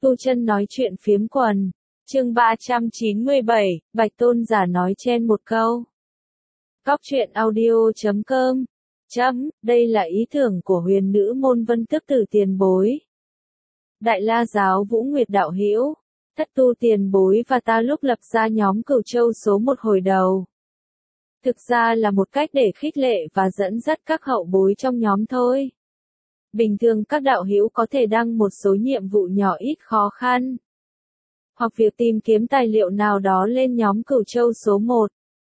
Tu Chân nói chuyện phiếm quần. Chương 397, Bạch Tôn giả nói chen một câu. Cóc truyện audio.com. Đây là ý tưởng của huyền nữ môn Vân Tước Tử tiền bối. Đại La giáo Vũ Nguyệt đạo hữu, Thất Tu tiền bối và ta lúc lập ra nhóm Cửu Châu số 1 hồi đầu. Thực ra là một cách để khích lệ và dẫn dắt các hậu bối trong nhóm thôi. Bình thường các đạo hữu có thể đăng một số nhiệm vụ nhỏ ít khó khăn, hoặc việc tìm kiếm tài liệu nào đó lên nhóm Cửu Châu số 1,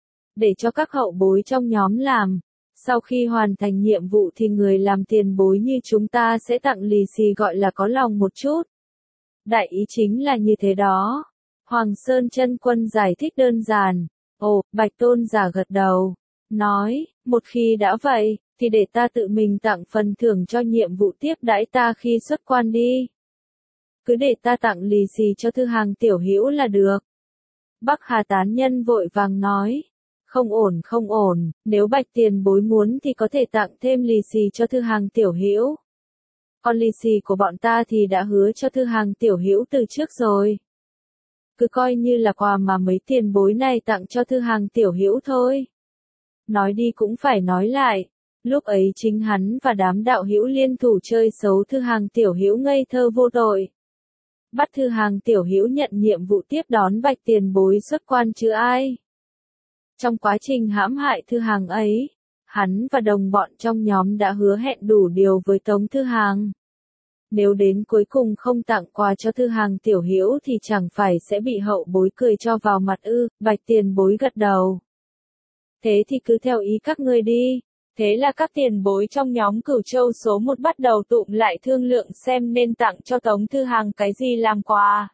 để cho các hậu bối trong nhóm làm. Sau khi hoàn thành nhiệm vụ thì người làm tiền bối như chúng ta sẽ tặng lì xì gọi là có lòng một chút. Đại ý chính là như thế đó. Hoàng Sơn Chân Quân giải thích đơn giản. Ồ, Bạch Tôn giả gật đầu, nói, một khi đã vậy, thì để ta tự mình tặng phần thưởng cho nhiệm vụ tiếp đãi ta khi xuất quan đi. Cứ để ta tặng lì xì cho thư hàng tiểu hữu là được. Bắc Hà tán nhân vội vàng nói. Không ổn, nếu Bạch tiền bối muốn thì có thể tặng thêm lì xì cho thư hàng tiểu hữu. Còn lì xì của bọn ta thì đã hứa cho thư hàng tiểu hữu từ trước rồi. Cứ coi như là quà mà mấy tiền bối này tặng cho thư hàng tiểu hữu thôi. Nói đi cũng phải nói lại, lúc ấy chính hắn và đám đạo hữu liên thủ chơi xấu thư hàng tiểu hữu ngây thơ vô tội. Bắt thư hàng tiểu hữu nhận nhiệm vụ tiếp đón Bạch tiền bối xuất quan chứ ai. Trong quá trình hãm hại thư hàng ấy, hắn và đồng bọn trong nhóm đã hứa hẹn đủ điều với Tống thư hàng. Nếu đến cuối cùng không tặng quà cho thư hàng tiểu hữu thì chẳng phải sẽ bị hậu bối cười cho vào mặt ư. Bạch tiền bối gật đầu. Thế thì cứ theo ý các ngươi đi. Thế là các tiền bối trong nhóm Cửu Châu số 1 bắt đầu tụm lại thương lượng xem nên tặng cho Tống thư hàng cái gì làm quà.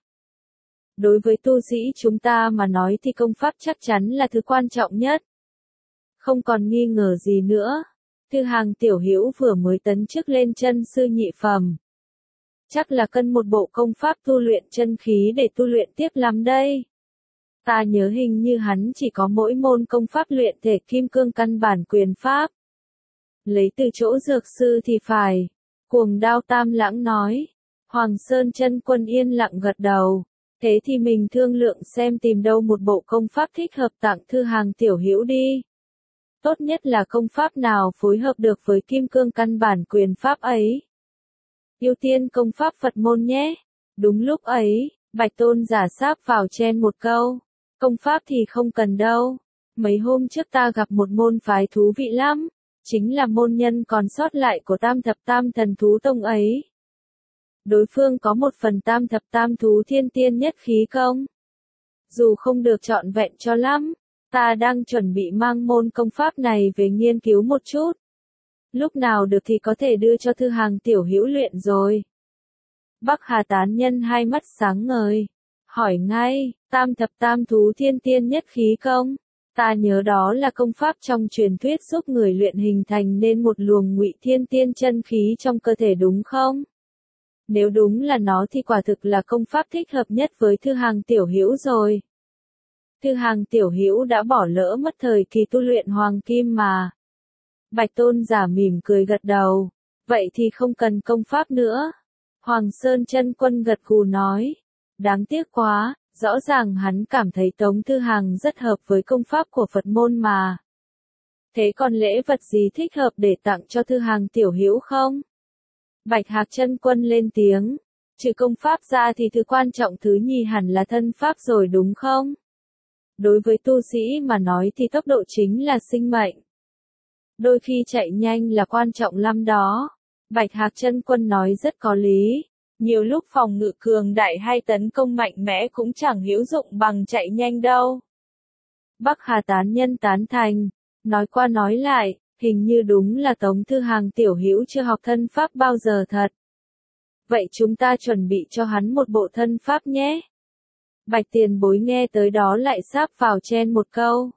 Đối với tu sĩ chúng ta mà nói thì công pháp chắc chắn là thứ quan trọng nhất. Không còn nghi ngờ gì nữa. Thư hàng tiểu hữu vừa mới tấn chức lên chân sư nhị phẩm. Chắc là cần một bộ công pháp tu luyện chân khí để tu luyện tiếp lắm đây. Ta nhớ hình như hắn chỉ có mỗi môn công pháp luyện thể kim cương căn bản quyền pháp. Lấy từ chỗ dược sư thì phải. Cuồng Đao Tam Lãng nói. Hoàng Sơn Chân Quân yên lặng gật đầu. Thế thì mình thương lượng xem tìm đâu một bộ công pháp thích hợp tặng thư hàng tiểu hữu đi. Tốt nhất là công pháp nào phối hợp được với kim cương căn bản quyền pháp ấy. Ưu tiên công pháp Phật môn nhé. Đúng lúc ấy, Bạch Tôn giả sáp vào chen một câu. Công pháp thì không cần đâu. Mấy hôm trước ta gặp một môn phái thú vị lắm. Chính là môn nhân còn sót lại của Tam Thập Tam Thần Thú Tông ấy. Đối phương có một phần Tam Thập Tam Thú Thiên Tiên Nhất Khí công. Dù không được trọn vẹn cho lắm, ta đang chuẩn bị mang môn công pháp này về nghiên cứu một chút. Lúc nào được thì có thể đưa cho thư hàng tiểu hữu luyện rồi. Bắc Hà tán nhân hai mắt sáng ngời. Hỏi ngay, Tam Thập Tam Thú Thiên Tiên Nhất Khí công. Ta nhớ đó là công pháp trong truyền thuyết giúp người luyện hình thành nên một luồng ngụy thiên tiên chân khí trong cơ thể đúng không? Nếu đúng là nó thì quả thực là công pháp thích hợp nhất với thư hàng tiểu hữu rồi. Thư hàng tiểu hữu đã bỏ lỡ mất thời kỳ tu luyện hoàng kim mà. Bạch Tôn giả mỉm cười gật đầu. Vậy thì không cần công pháp nữa. Hoàng Sơn Chân Quân gật gù nói. Đáng tiếc quá, rõ ràng hắn cảm thấy Tống thư hàng rất hợp với công pháp của Phật môn mà. Thế còn lễ vật gì thích hợp để tặng cho thư hàng tiểu hữu không? Bạch Hạc Chân Quân lên tiếng. Trừ công pháp ra thì thứ quan trọng thứ nhì hẳn là thân pháp rồi đúng không? Đối với tu sĩ mà nói thì tốc độ chính là sinh mệnh. Đôi khi chạy nhanh là quan trọng lắm đó. Bạch Hạc Chân Quân nói rất có lý. Nhiều lúc phòng ngự cường đại hay tấn công mạnh mẽ cũng chẳng hữu dụng bằng chạy nhanh đâu. Bắc Hà tán nhân tán thành. Nói qua nói lại, hình như đúng là Tống thư hàng tiểu hữu chưa học thân pháp bao giờ thật. Vậy chúng ta chuẩn bị cho hắn một bộ thân pháp nhé. Bạch tiền bối nghe tới đó lại sáp vào chen một câu.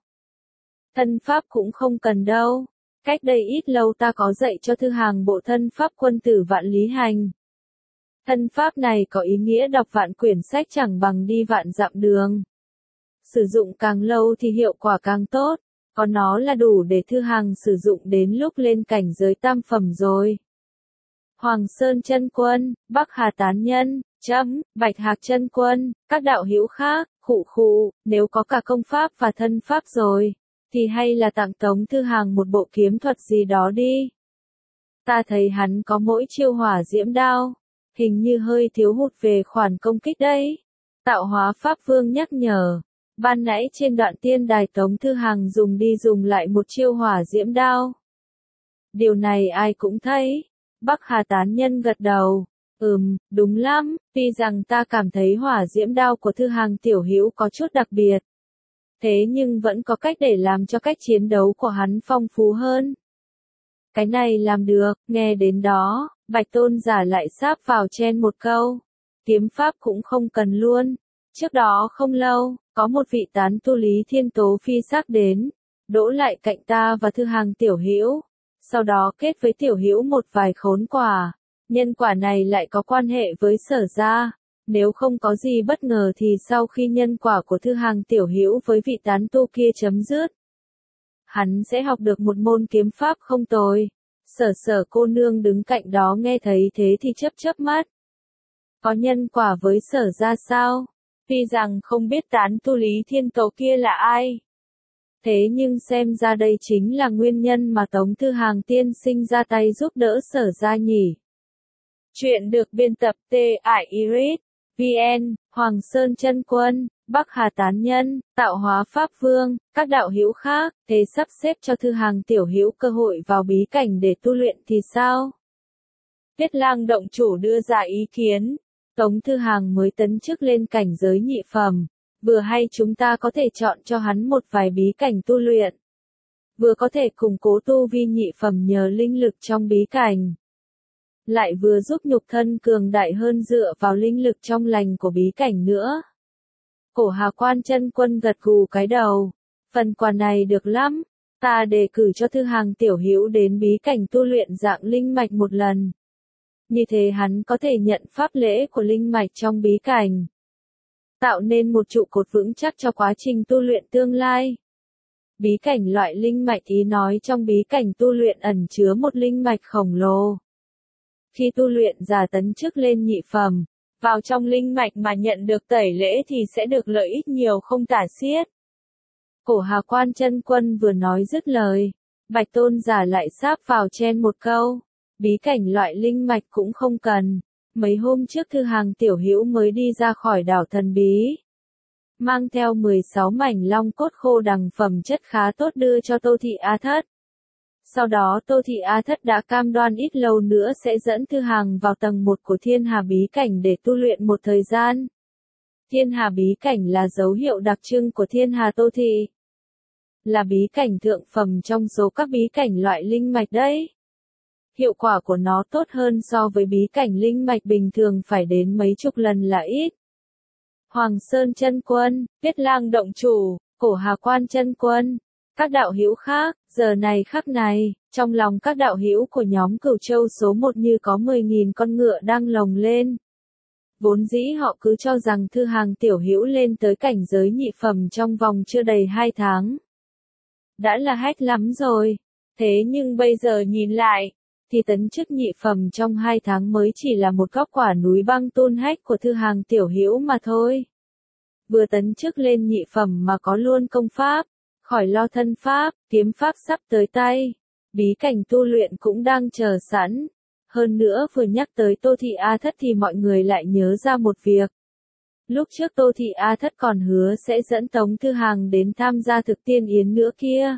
Thân pháp cũng không cần đâu. Cách đây ít lâu ta có dạy cho thư hàng bộ thân pháp Quân Tử Vạn Lý Hành. Thân pháp này có ý nghĩa đọc vạn quyển sách chẳng bằng đi vạn dặm đường. Sử dụng càng lâu thì hiệu quả càng tốt, còn nó là đủ để thư hàng sử dụng đến lúc lên cảnh giới tam phẩm rồi. Hoàng Sơn Chân Quân, Bắc Hà tán nhân, Bạch Hạc chân quân, các đạo hữu khác, nếu có cả công pháp và thân pháp rồi, thì hay là tặng Tống Thư Hàng một bộ kiếm thuật gì đó đi. Ta thấy hắn có mỗi chiêu hỏa diễm đao, hình như hơi thiếu hụt về khoản công kích đấy. Tạo Hóa Pháp Vương nhắc nhở, ban nãy trên đoạn tiên đài Tống Thư Hàng dùng đi dùng lại một chiêu hỏa diễm đao. Điều này ai cũng thấy. Bắc Hà tán nhân gật đầu. Đúng lắm, tuy rằng ta cảm thấy hỏa diễm đao của Thư Hàng tiểu hữu có chút đặc biệt. Thế nhưng vẫn có cách để làm cho cách chiến đấu của hắn phong phú hơn. Cái này làm được, nghe đến đó, Bạch Tôn giả lại sáp vào chen một câu. Kiếm pháp cũng không cần luôn. Trước đó không lâu, có một vị tán tu Lý Thiên Tố phi sắc đến, đỗ lại cạnh ta và Thư Hàng tiểu hữu. Sau đó kết với tiểu hữu một vài khốn quả. Nhân quả này lại có quan hệ với Sở gia. Nếu không có gì bất ngờ thì sau khi nhân quả của Thư Hàng tiểu hữu với vị tán tu kia chấm dứt, hắn sẽ học được một môn kiếm pháp không tồi. Sở cô nương đứng cạnh đó nghe thấy thế thì chớp mắt. Có nhân quả với Sở gia sao? Tuy rằng không biết tán tu Lý Thiên Tố kia là ai. Thế nhưng xem ra đây chính là nguyên nhân mà Tống Thư Hàng tiên sinh ra tay giúp đỡ Sở gia nhỉ. Chuyện được biên tập tại Iris VN, Hoàng Sơn chân quân, Bắc Hà tán nhân, Tạo Hóa Pháp Vương, các đạo hữu khác, thế sắp xếp cho Thư Hàng tiểu hữu cơ hội vào bí cảnh để tu luyện thì sao? Tuyết Lang động chủ đưa ra ý kiến. Tống Thư Hàng mới tấn chức lên cảnh giới nhị phẩm, vừa hay chúng ta có thể chọn cho hắn một vài bí cảnh tu luyện. Vừa có thể củng cố tu vi nhị phẩm nhờ linh lực trong bí cảnh. Lại vừa giúp nhục thân cường đại hơn dựa vào linh lực trong lành của bí cảnh nữa. Cổ Hà Quan chân quân gật gù cái đầu. Phần quà này được lắm. Ta đề cử cho Thư Hàng tiểu hữu đến bí cảnh tu luyện dạng linh mạch một lần. Như thế hắn có thể nhận pháp lễ của linh mạch trong bí cảnh. Tạo nên một trụ cột vững chắc cho quá trình tu luyện tương lai. Bí cảnh loại linh mạch ý nói trong bí cảnh tu luyện ẩn chứa một linh mạch khổng lồ. Khi tu luyện giả tấn chức lên nhị phẩm, vào trong linh mạch mà nhận được tẩy lễ thì sẽ được lợi ích nhiều không tả xiết. Cổ Hà Quan chân quân vừa nói dứt lời, Bạch Tôn giả lại sáp vào chen một câu. Bí cảnh loại linh mạch cũng không cần. Mấy hôm trước Thư Hàng tiểu hữu mới đi ra khỏi đảo thần bí. Mang theo 16 mảnh long cốt khô đằng phẩm chất khá tốt đưa cho Tô Thị A Thất. Sau đó Tô Thị A Thất đã cam đoan ít lâu nữa sẽ dẫn Thư Hàng vào tầng 1 của Thiên Hà bí cảnh để tu luyện một thời gian. Thiên Hà bí cảnh là dấu hiệu đặc trưng của Thiên Hà Tô Thị. Là bí cảnh thượng phẩm trong số các bí cảnh loại linh mạch đấy. Hiệu quả của nó tốt hơn so với bí cảnh linh mạch bình thường phải đến mấy chục lần là ít. Hoàng Sơn chân quân, Tuyết Lang động chủ, Cổ Hà Quan chân quân, các đạo hữu khác, giờ này khắc này, trong lòng các đạo hữu của nhóm Cửu Châu số 1 như có 10.000 con ngựa đang lồng lên. Vốn dĩ họ cứ cho rằng Thư Hàng tiểu hữu lên tới cảnh giới nhị phẩm trong vòng chưa đầy 2 tháng. Đã là hách lắm rồi. Thế nhưng bây giờ nhìn lại, thì tấn chức nhị phẩm trong 2 tháng mới chỉ là một góc quả núi băng tôn hách của Thư Hàng tiểu hữu mà thôi. Vừa tấn chức lên nhị phẩm mà có luôn công pháp, khỏi lo thân pháp, kiếm pháp sắp tới tay. Bí cảnh tu luyện cũng đang chờ sẵn. Hơn nữa vừa nhắc tới Tô Thị A Thất thì mọi người lại nhớ ra một việc. Lúc trước Tô Thị A Thất còn hứa sẽ dẫn Tống Thư Hàng đến tham gia thực tiên yến nữa kia.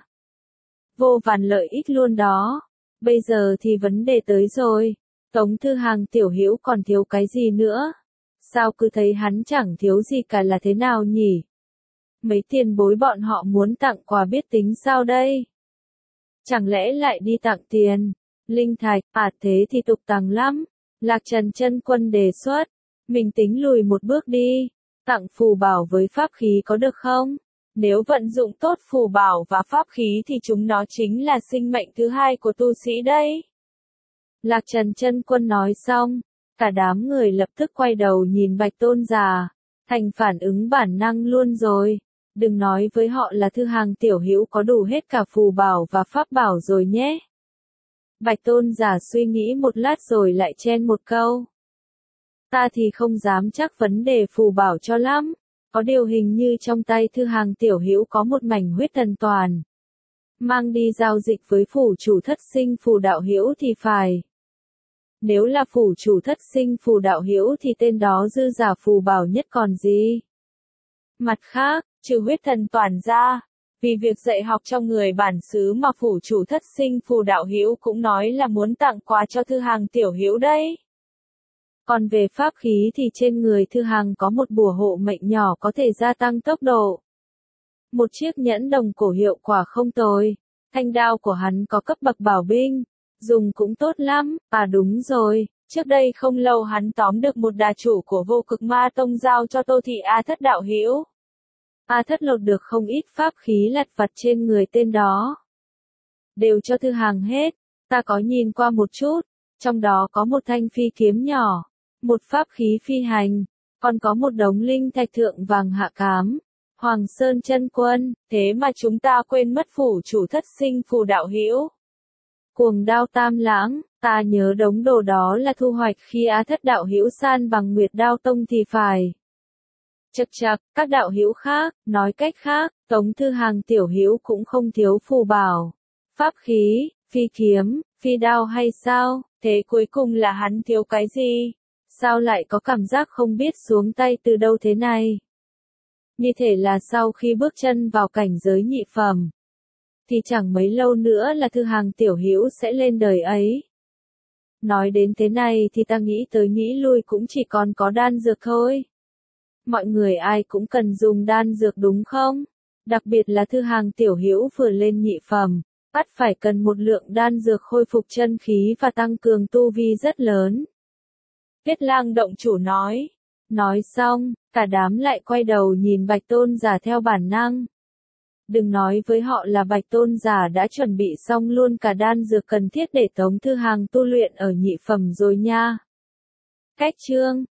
Vô vàn lợi ích luôn đó. Bây giờ thì vấn đề tới rồi. Tống Thư Hàng tiểu hữu còn thiếu cái gì nữa? Sao cứ thấy hắn chẳng thiếu gì cả là thế nào nhỉ? Mấy tiền bối bọn họ muốn tặng quà biết tính sao đây? Chẳng lẽ lại đi tặng tiền? Linh thạch, thế thì tục tằng lắm. Lạc Trần chân quân đề xuất. Mình tính lùi một bước đi. Tặng phù bảo với pháp khí có được không? Nếu vận dụng tốt phù bảo và pháp khí thì chúng nó chính là sinh mệnh thứ hai của tu sĩ đấy. Lạc Trần chân quân nói xong, cả đám người lập tức quay đầu nhìn Bạch Tôn giả, thành phản ứng bản năng luôn rồi. Đừng nói với họ là Thư Hàng tiểu hữu có đủ hết cả phù bảo và pháp bảo rồi nhé. Bạch Tôn giả suy nghĩ một lát rồi lại chen một câu. Ta thì không dám chắc vấn đề phù bảo cho lắm. Có điều hình như trong tay Thư Hàng tiểu hữu có một mảnh huyết thần toàn. Mang đi giao dịch với phủ chủ thất sinh phù đạo hữu thì phải. Nếu là phủ chủ thất sinh phù đạo hữu thì tên đó dư giả phù bảo nhất còn gì. Mặt khác, trừ huyết thần toàn ra, vì việc dạy học trong người bản xứ mà phủ chủ thất sinh phù đạo hữu cũng nói là muốn tặng quà cho Thư Hàng tiểu hữu đấy. Còn về pháp khí thì trên người Thư Hàng có một bùa hộ mệnh nhỏ có thể gia tăng tốc độ. Một chiếc nhẫn đồng cổ hiệu quả không tồi. Thanh đao của hắn có cấp bậc bảo binh. Dùng cũng tốt lắm. À đúng rồi, trước đây không lâu hắn tóm được một đà chủ của Vô Cực Ma Tông giao cho Tô Thị A Thất đạo hữu. A Thất lột được không ít pháp khí lặt vặt trên người tên đó. Đều cho Thư Hàng hết. Ta có nhìn qua một chút. Trong đó có một thanh phi kiếm nhỏ. Một pháp khí phi hành. Còn có một đống linh thạch thượng vàng hạ cám. Hoàng Sơn chân quân, thế mà chúng ta quên mất phủ chủ thất sinh phù đạo hữu. Cuồng đao tam lãng, ta nhớ đống đồ đó là thu hoạch khi Á Thất đạo hữu san bằng Nguyệt Đao Tông thì phải. Chậc chậc, các đạo hữu khác, nói cách khác, Tống Thư Hàng tiểu hữu cũng không thiếu phù bảo, pháp khí, phi kiếm, phi đao hay sao? Thế cuối cùng là hắn thiếu cái gì? Sao lại có cảm giác không biết xuống tay từ đâu thế này? Như thể là sau khi bước chân vào cảnh giới nhị phẩm, thì chẳng mấy lâu nữa là Thư Hàng tiểu hữu sẽ lên đời ấy. Nói đến thế này thì ta nghĩ tới nghĩ lui cũng chỉ còn có đan dược thôi. Mọi người ai cũng cần dùng đan dược đúng không? Đặc biệt là Thư Hàng tiểu hữu vừa lên nhị phẩm, bắt phải cần một lượng đan dược khôi phục chân khí và tăng cường tu vi rất lớn. Tuyết Lang động chủ nói. Nói xong, cả đám lại quay đầu nhìn Bạch Tôn giả theo bản năng. Đừng nói với họ là Bạch Tôn giả đã chuẩn bị xong luôn cả đan dược cần thiết để Tống Thư Hàng tu luyện ở nhị phẩm rồi nha. Cách chương